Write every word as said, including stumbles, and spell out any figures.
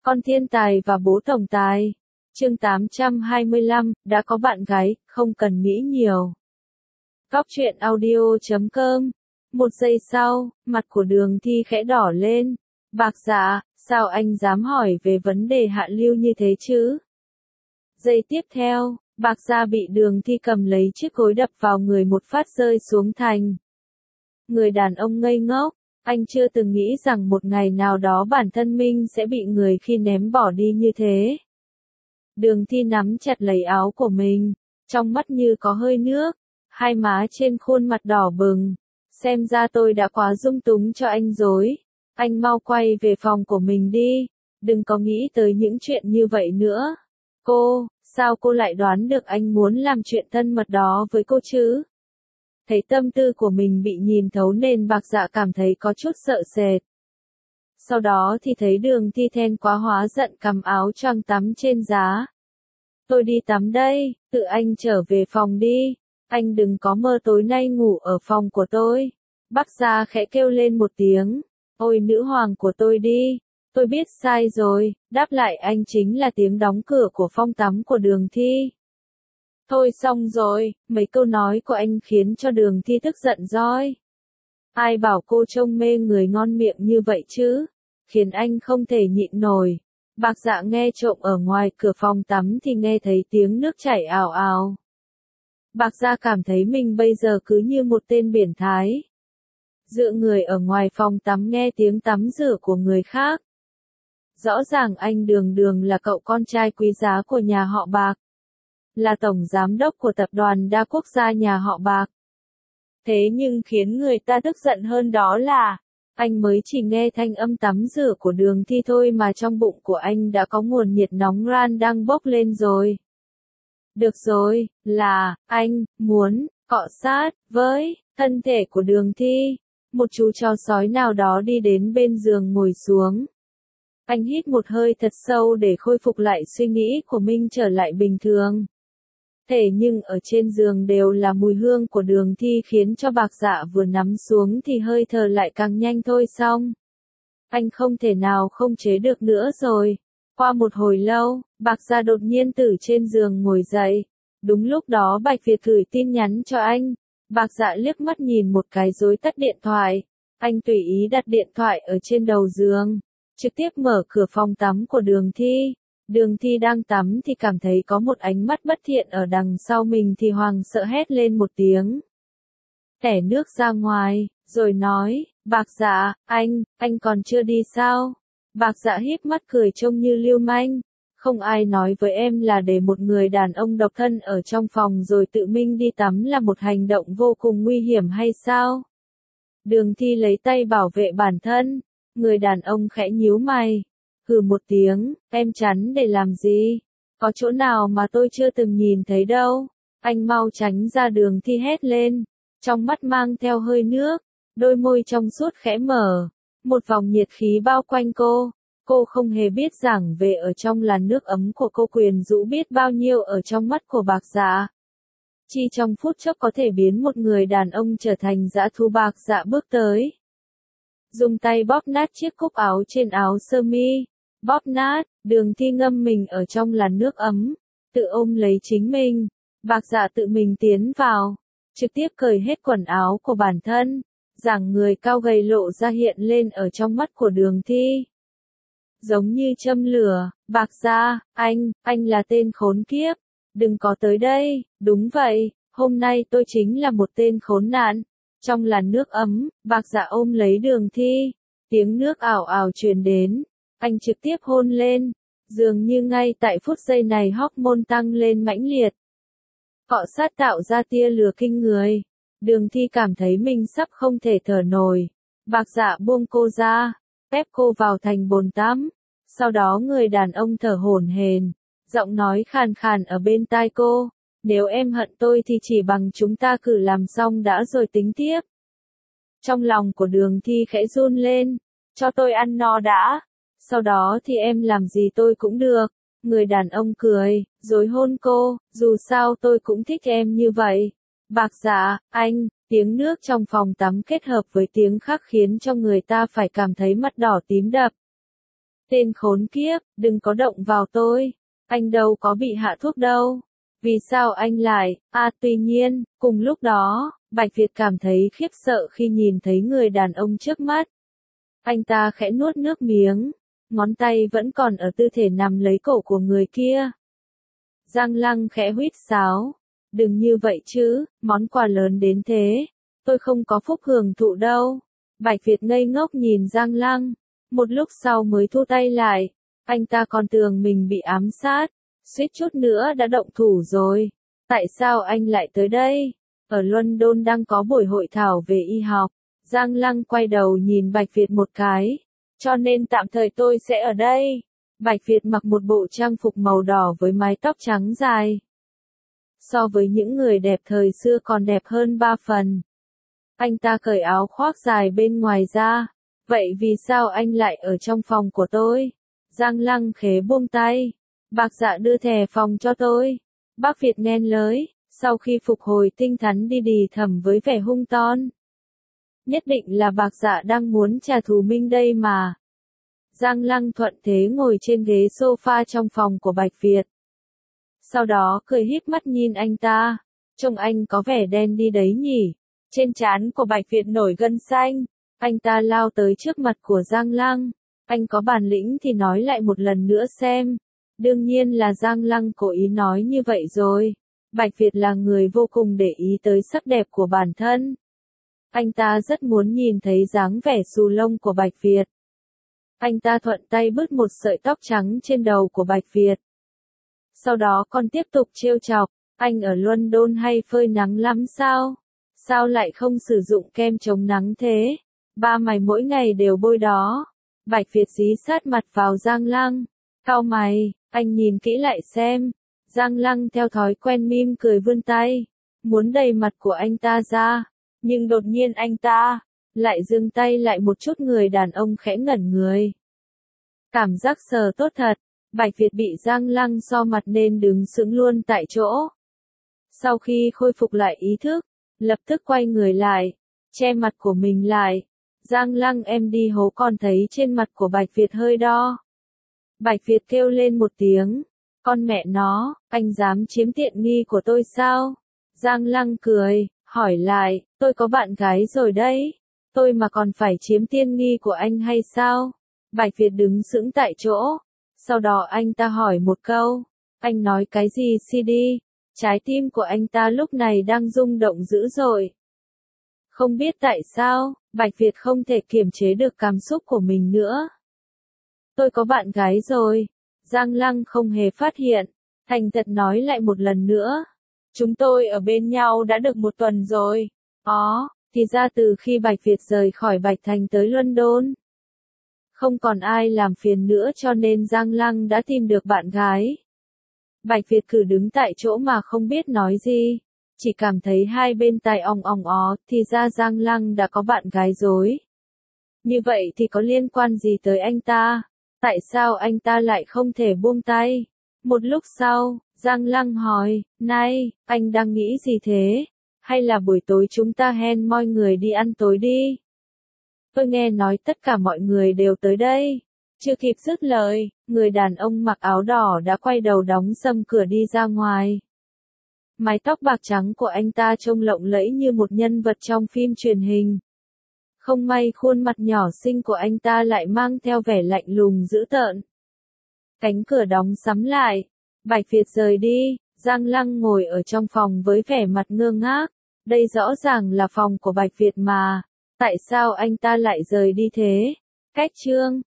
Con thiên tài và bố tổng tài. Chương tám trăm hai mươi lăm, đã có bạn gái, không cần nghĩ nhiều. Góc truyện audio chấm com. Một giây sau, mặt của Đường Thi khẽ đỏ lên. Bạc Dạ, sao anh dám hỏi về vấn đề hạ lưu như thế chứ? Giây tiếp theo, Bạc Dạ bị Đường Thi cầm lấy chiếc gối đập vào người một phát rơi xuống thành. Người đàn ông ngây ngốc, anh chưa từng nghĩ rằng một ngày nào đó bản thân mình sẽ bị người khi ném bỏ đi như thế. Đường Thi nắm chặt lấy áo của mình, trong mắt như có hơi nước, hai má trên khuôn mặt đỏ bừng. Xem ra tôi đã quá dung túng cho anh rồi. Anh mau quay về phòng của mình đi, đừng có nghĩ tới những chuyện như vậy nữa. Cô, sao cô lại đoán được anh muốn làm chuyện thân mật đó với cô chứ? Thấy tâm tư của mình bị nhìn thấu nên Bạc Dạ cảm thấy có chút sợ sệt. Sau đó thì thấy Đường Thi then quá hóa giận cầm áo choàng tắm trên giá. Tôi đi tắm đây, tự anh trở về phòng đi. Anh đừng có mơ tối nay ngủ ở phòng của tôi. Bác Gia khẽ kêu lên một tiếng. Ôi nữ hoàng của tôi đi. Tôi biết sai rồi, đáp lại anh chính là tiếng đóng cửa của phòng tắm của Đường Thi. Thôi xong rồi, mấy câu nói của anh khiến cho Đường Thi tức giận roi. Ai bảo cô trông mê người ngon miệng như vậy chứ, khiến anh không thể nhịn nổi. Bạc Dạ nghe trộm ở ngoài cửa phòng tắm thì nghe thấy tiếng nước chảy ào ào. Bạc Dạ cảm thấy mình bây giờ cứ như một tên biển thái. Dựa người ở ngoài phòng tắm nghe tiếng tắm rửa của người khác. Rõ ràng anh Đường Đường là cậu con trai quý giá của nhà họ Bạc. Là tổng giám đốc của tập đoàn đa quốc gia nhà họ Bạc. Thế nhưng khiến người ta tức giận hơn đó là, anh mới chỉ nghe thanh âm tắm rửa của Đường Thi thôi mà trong bụng của anh đã có nguồn nhiệt nóng ran đang bốc lên rồi. Được rồi, là, anh, muốn, cọ sát, với, thân thể của Đường Thi. Một chú chó sói nào đó đi đến bên giường ngồi xuống. Anh hít một hơi thật sâu để khôi phục lại suy nghĩ của mình trở lại bình thường. Thế nhưng ở trên giường đều là mùi hương của Đường Thi khiến cho Bạc Dạ vừa nắm xuống thì hơi thở lại càng nhanh thôi xong. Anh không thể nào không chế được nữa rồi. Qua một hồi lâu, Bạc Dạ đột nhiên từ trên giường ngồi dậy. Đúng lúc đó Bạch Việt gửi tin nhắn cho anh. Bạc Dạ liếc mắt nhìn một cái rồi tắt điện thoại. Anh tùy ý đặt điện thoại ở trên đầu giường. Trực tiếp mở cửa phòng tắm của Đường Thi. Đường Thi đang tắm thì cảm thấy có một ánh mắt bất thiện ở đằng sau mình thì hoảng sợ hét lên một tiếng. Tẻ nước ra ngoài, rồi nói, Bạc Dạ, anh, anh còn chưa đi sao? Bạc Dạ híp mắt cười trông như lưu manh. Không ai nói với em là để một người đàn ông độc thân ở trong phòng rồi tự mình đi tắm là một hành động vô cùng nguy hiểm hay sao? Đường Thi lấy tay bảo vệ bản thân. Người đàn ông khẽ nhíu mày. Hừ một tiếng, em chắn để làm gì? Có chỗ nào mà tôi chưa từng nhìn thấy đâu. Anh mau tránh ra. Đường Thi hét lên. Trong mắt mang theo hơi nước. Đôi môi trong suốt khẽ mở. Một vòng nhiệt khí bao quanh cô. Cô không hề biết rằng về ở trong làn nước ấm của cô quyến rũ biết bao nhiêu ở trong mắt của Bạc Dạ. Chỉ trong phút chốc có thể biến một người đàn ông trở thành dã thú. Bạc Dạ bước tới. Dùng tay bóp nát chiếc cúc áo trên áo sơ mi. Bóp nát, Đường Thi ngâm mình ở trong làn nước ấm. Tự ôm lấy chính mình. Bạc Dạ tự mình tiến vào. Trực tiếp cởi hết quần áo của bản thân. Dáng người cao gầy lộ ra hiện lên ở trong mắt của Đường Thi. Giống như châm lửa. Bạc Dạ, anh, anh là tên khốn kiếp. Đừng có tới đây. Đúng vậy, hôm nay tôi chính là một tên khốn nạn. Trong làn nước ấm, Bạc Dạ ôm lấy Đường Thi. Tiếng nước ảo ảo truyền đến. Anh trực tiếp hôn lên. Dường như ngay tại phút giây này hormone tăng lên mãnh liệt. Cọ sát tạo ra tia lửa kinh người. Đường Thi cảm thấy mình sắp không thể thở nổi. Bạc Dạ buông cô ra. Ép cô vào thành bồn tắm. Sau đó người đàn ông thở hổn hển. Giọng nói khàn khàn ở bên tai cô. Nếu em hận tôi thì chỉ bằng chúng ta cử làm xong đã rồi tính tiếp. Trong lòng của Đường Thi khẽ run lên. Cho tôi ăn no đã. Sau đó thì em làm gì tôi cũng được. Người đàn ông cười, rồi hôn cô. Dù sao tôi cũng thích em như vậy. Bạc Dạ, anh, tiếng nước trong phòng tắm kết hợp với tiếng khác khiến cho người ta phải cảm thấy mắt đỏ tím đập. Tên khốn kiếp, đừng có động vào tôi. Anh đâu có bị hạ thuốc đâu. Vì sao anh lại, à tuy nhiên, cùng lúc đó, Bạch Việt cảm thấy khiếp sợ khi nhìn thấy người đàn ông trước mắt. Anh ta khẽ nuốt nước miếng, ngón tay vẫn còn ở tư thể nằm lấy cổ của người kia. Giang Lăng khẽ huýt sáo, đừng như vậy chứ, món quà lớn đến thế, tôi không có phúc hưởng thụ đâu. Bạch Việt ngây ngốc nhìn Giang Lăng, một lúc sau mới thu tay lại, anh ta còn tưởng mình bị ám sát, suýt chút nữa đã động thủ rồi. Tại sao anh lại tới đây? Ở London đang có buổi hội thảo về y học. Giang Lăng quay đầu nhìn Bạch Việt một cái, cho nên tạm thời tôi sẽ ở đây. Bạch Việt mặc một bộ trang phục màu đỏ với mái tóc trắng dài. So với những người đẹp thời xưa còn đẹp hơn ba phần. Anh ta cởi áo khoác dài bên ngoài ra. Vậy vì sao anh lại ở trong phòng của tôi? Giang Lăng khẽ buông tay. Bác Dạ đưa thẻ phòng cho tôi. Bác Việt nghe lời, sau khi phục hồi tinh thần đi đì thầm với vẻ hung ton. Nhất định là Bác Dạ đang muốn trả thù Minh đây mà. Giang Lăng thuận thế ngồi trên ghế sofa trong phòng của Bạch Việt. Sau đó cười híp mắt nhìn anh ta. Trông anh có vẻ đen đi đấy nhỉ. Trên trán của Bạch Việt nổi gân xanh. Anh ta lao tới trước mặt của Giang Lăng. Anh có bản lĩnh thì nói lại một lần nữa xem. Đương nhiên là Giang Lăng cố ý nói như vậy rồi. Bạch Việt là người vô cùng để ý tới sắc đẹp của bản thân. Anh ta rất muốn nhìn thấy dáng vẻ xù lông của Bạch Việt. Anh ta thuận tay bứt một sợi tóc trắng trên đầu của Bạch Việt. Sau đó còn tiếp tục trêu chọc, anh ở London hay phơi nắng lắm sao? Sao lại không sử dụng kem chống nắng thế? Ba mày mỗi ngày đều bôi đó. Bạch Việt dí sát mặt vào Giang Lăng. Cau mày, anh nhìn kỹ lại xem. Giang Lăng theo thói quen mỉm cười vươn tay, muốn đẩy mặt của anh ta ra. Nhưng đột nhiên anh ta lại giương tay lại một chút, người đàn ông khẽ ngẩn người. Cảm giác sờ tốt thật. Bạch Việt bị Giang Lăng so mặt nên đứng sững luôn tại chỗ. Sau khi khôi phục lại ý thức, lập tức quay người lại, che mặt của mình lại. Giang Lăng em đi hố, còn thấy trên mặt của Bạch Việt hơi đo. Bạch Việt kêu lên một tiếng, con mẹ nó, anh dám chiếm tiện nghi của tôi sao? Giang Lăng cười, hỏi lại, tôi có bạn gái rồi đấy, tôi mà còn phải chiếm tiện nghi của anh hay sao? Bạch Việt đứng sững tại chỗ, sau đó anh ta hỏi một câu, anh nói cái gì xê đê? Trái tim của anh ta lúc này đang rung động dữ dội. Không biết tại sao, Bạch Việt không thể kiềm chế được cảm xúc của mình nữa. Tôi có bạn gái rồi. Giang Lăng không hề phát hiện, thành thật nói lại một lần nữa. Chúng tôi ở bên nhau đã được một tuần rồi. Ó, thì ra từ khi Bạch Việt rời khỏi Bạch Thành tới London, không còn ai làm phiền nữa cho nên Giang Lăng đã tìm được bạn gái. Bạch Việt cứ đứng tại chỗ mà không biết nói gì, chỉ cảm thấy hai bên tai ong ong ó, thì ra Giang Lăng đã có bạn gái rồi. Như vậy thì có liên quan gì tới anh ta? Tại sao anh ta lại không thể buông tay? Một lúc sau, Giang Lăng hỏi, này, anh đang nghĩ gì thế? Hay là buổi tối chúng ta hẹn mọi người đi ăn tối đi? Tôi nghe nói tất cả mọi người đều tới đây. Chưa kịp dứt lời, người đàn ông mặc áo đỏ đã quay đầu đóng sầm cửa đi ra ngoài. Mái tóc bạc trắng của anh ta trông lộng lẫy như một nhân vật trong phim truyền hình. Không may khuôn mặt nhỏ xinh của anh ta lại mang theo vẻ lạnh lùng dữ tợn. Cánh cửa đóng sắm lại. Bạch Việt rời đi, Giang Lăng ngồi ở trong phòng với vẻ mặt ngơ ngác. Đây rõ ràng là phòng của Bạch Việt mà. Tại sao anh ta lại rời đi thế? Cách chương